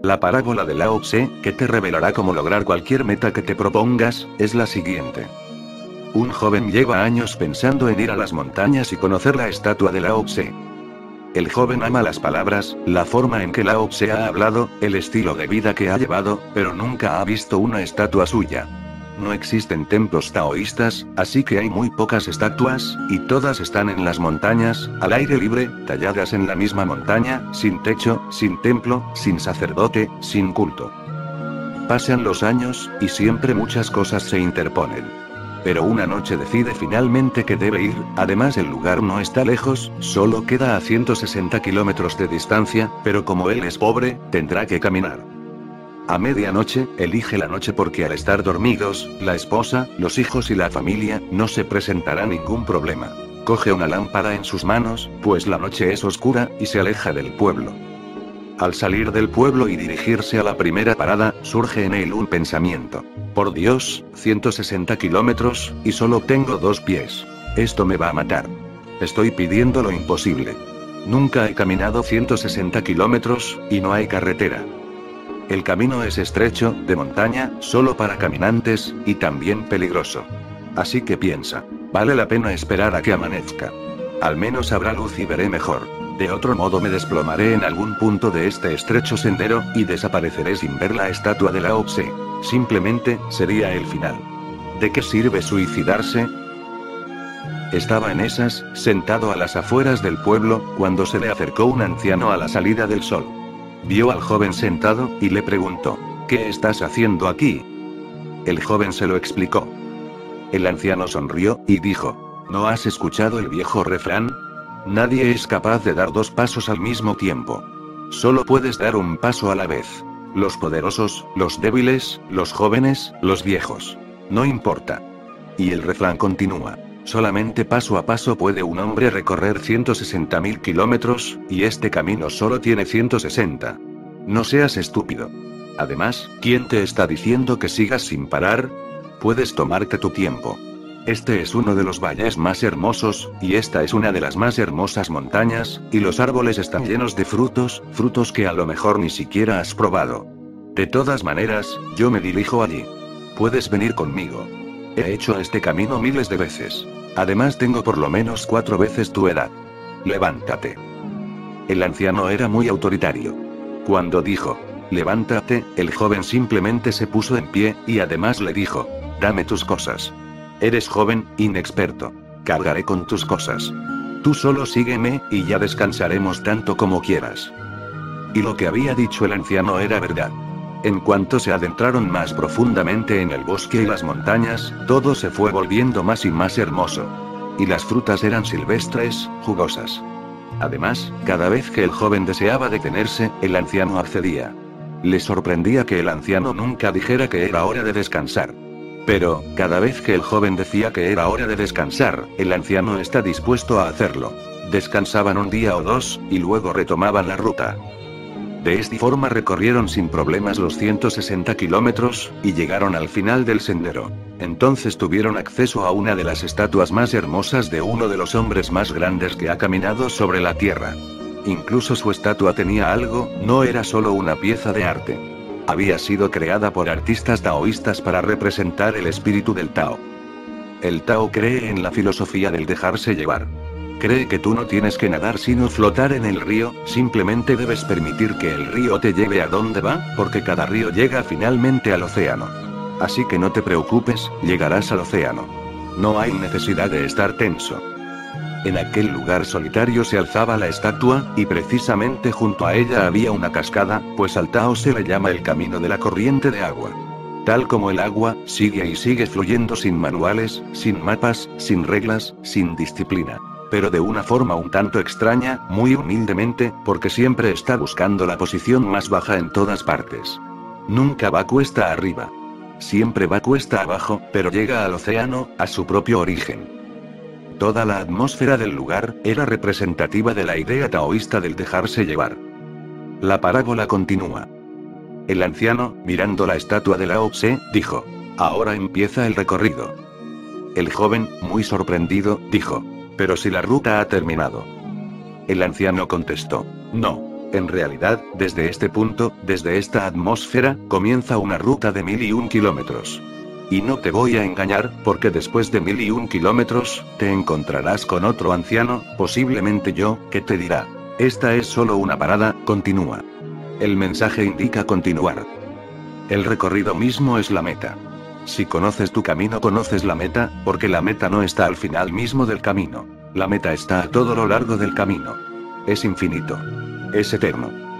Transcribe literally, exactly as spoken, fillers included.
La parábola de Lao Tse, que te revelará cómo lograr cualquier meta que te propongas, es la siguiente. Un joven lleva años pensando en ir a las montañas y conocer la estatua de Lao Tse. El joven ama las palabras, la forma en que Lao Tse ha hablado, el estilo de vida que ha llevado, pero nunca ha visto una estatua suya. No existen templos taoístas, así que hay muy pocas estatuas, y todas están en las montañas, al aire libre, talladas en la misma montaña, sin techo, sin templo, sin sacerdote, sin culto. Pasan los años, y siempre muchas cosas se interponen. Pero una noche decide finalmente que debe ir, además el lugar no está lejos, solo queda a ciento sesenta kilómetros de distancia, pero como él es pobre, tendrá que caminar. A medianoche, elige la noche porque al estar dormidos, la esposa, los hijos y la familia, no se presentará ningún problema. Coge una lámpara en sus manos, pues la noche es oscura, y se aleja del pueblo. Al salir del pueblo y dirigirse a la primera parada, surge en él un pensamiento. Por Dios, ciento sesenta kilómetros, y solo tengo dos pies. Esto me va a matar. Estoy pidiendo lo imposible. Nunca he caminado ciento sesenta kilómetros, y no hay carretera. El camino es estrecho, de montaña, solo para caminantes, y también peligroso. Así que piensa, vale la pena esperar a que amanezca. Al menos habrá luz y veré mejor. De otro modo me desplomaré en algún punto de este estrecho sendero, y desapareceré sin ver la estatua de Lao Tse. Simplemente, sería el final. ¿De qué sirve suicidarse? Estaba en esas, sentado a las afueras del pueblo, cuando se le acercó un anciano a la salida del sol. Vio al joven sentado, y le preguntó, ¿qué estás haciendo aquí? El joven se lo explicó. El anciano sonrió, y dijo, ¿no has escuchado el viejo refrán? Nadie es capaz de dar dos pasos al mismo tiempo. Solo puedes dar un paso a la vez. Los poderosos, los débiles, los jóvenes, los viejos. No importa. Y el refrán continúa. Solamente paso a paso puede un hombre recorrer ciento sesenta mil kilómetros, y este camino solo tiene ciento sesenta. No seas estúpido. Además, ¿quién te está diciendo que sigas sin parar? Puedes tomarte tu tiempo. Este es uno de los valles más hermosos, y esta es una de las más hermosas montañas, y los árboles están llenos de frutos, frutos que a lo mejor ni siquiera has probado. De todas maneras, yo me dirijo allí. Puedes venir conmigo. He hecho este camino miles de veces. Además tengo por lo menos cuatro veces tu edad. Levántate. El anciano era muy autoritario. Cuando dijo, levántate, el joven simplemente se puso en pie, y además le dijo, dame tus cosas. Eres joven, inexperto. Cargaré con tus cosas. Tú solo sígueme, y ya descansaremos tanto como quieras. Y lo que había dicho el anciano era verdad. En cuanto se adentraron más profundamente en el bosque y las montañas, todo se fue volviendo más y más hermoso. Y las frutas eran silvestres, jugosas. Además, cada vez que el joven deseaba detenerse, el anciano accedía. Le sorprendía que el anciano nunca dijera que era hora de descansar. Pero, cada vez que el joven decía que era hora de descansar, el anciano está dispuesto a hacerlo. Descansaban un día o dos, y luego retomaban la ruta. De esta forma recorrieron sin problemas los ciento sesenta kilómetros, y llegaron al final del sendero. Entonces tuvieron acceso a una de las estatuas más hermosas de uno de los hombres más grandes que ha caminado sobre la tierra. Incluso su estatua tenía algo, no era solo una pieza de arte. Había sido creada por artistas taoístas para representar el espíritu del Tao. El Tao cree en la filosofía del dejarse llevar. Cree que tú no tienes que nadar sino flotar en el río, simplemente debes permitir que el río te lleve a donde va, porque cada río llega finalmente al océano. Así que no te preocupes, llegarás al océano. No hay necesidad de estar tenso. En aquel lugar solitario se alzaba la estatua, y precisamente junto a ella había una cascada, pues al Tao se le llama el camino de la corriente de agua. Tal como el agua, sigue y sigue fluyendo sin manuales, sin mapas, sin reglas, sin disciplina. Pero de una forma un tanto extraña, muy humildemente, porque siempre está buscando la posición más baja en todas partes. Nunca va cuesta arriba. Siempre va cuesta abajo, pero llega al océano, a su propio origen. Toda la atmósfera del lugar, era representativa de la idea taoísta del dejarse llevar. La parábola continúa. El anciano, mirando la estatua de Lao Tse, dijo, ahora empieza el recorrido. El joven, muy sorprendido, dijo, pero si la ruta ha terminado. El anciano contestó, no. En realidad, desde este punto, desde esta atmósfera, comienza una ruta de mil y un kilómetros. Y no te voy a engañar, porque después de mil y un kilómetros, te encontrarás con otro anciano, posiblemente yo, que te dirá: esta es solo una parada, continúa. El mensaje indica continuar. El recorrido mismo es la meta. Si conoces tu camino, conoces la meta, porque la meta no está al final mismo del camino. La meta está a todo lo largo del camino. Es infinito. Es eterno.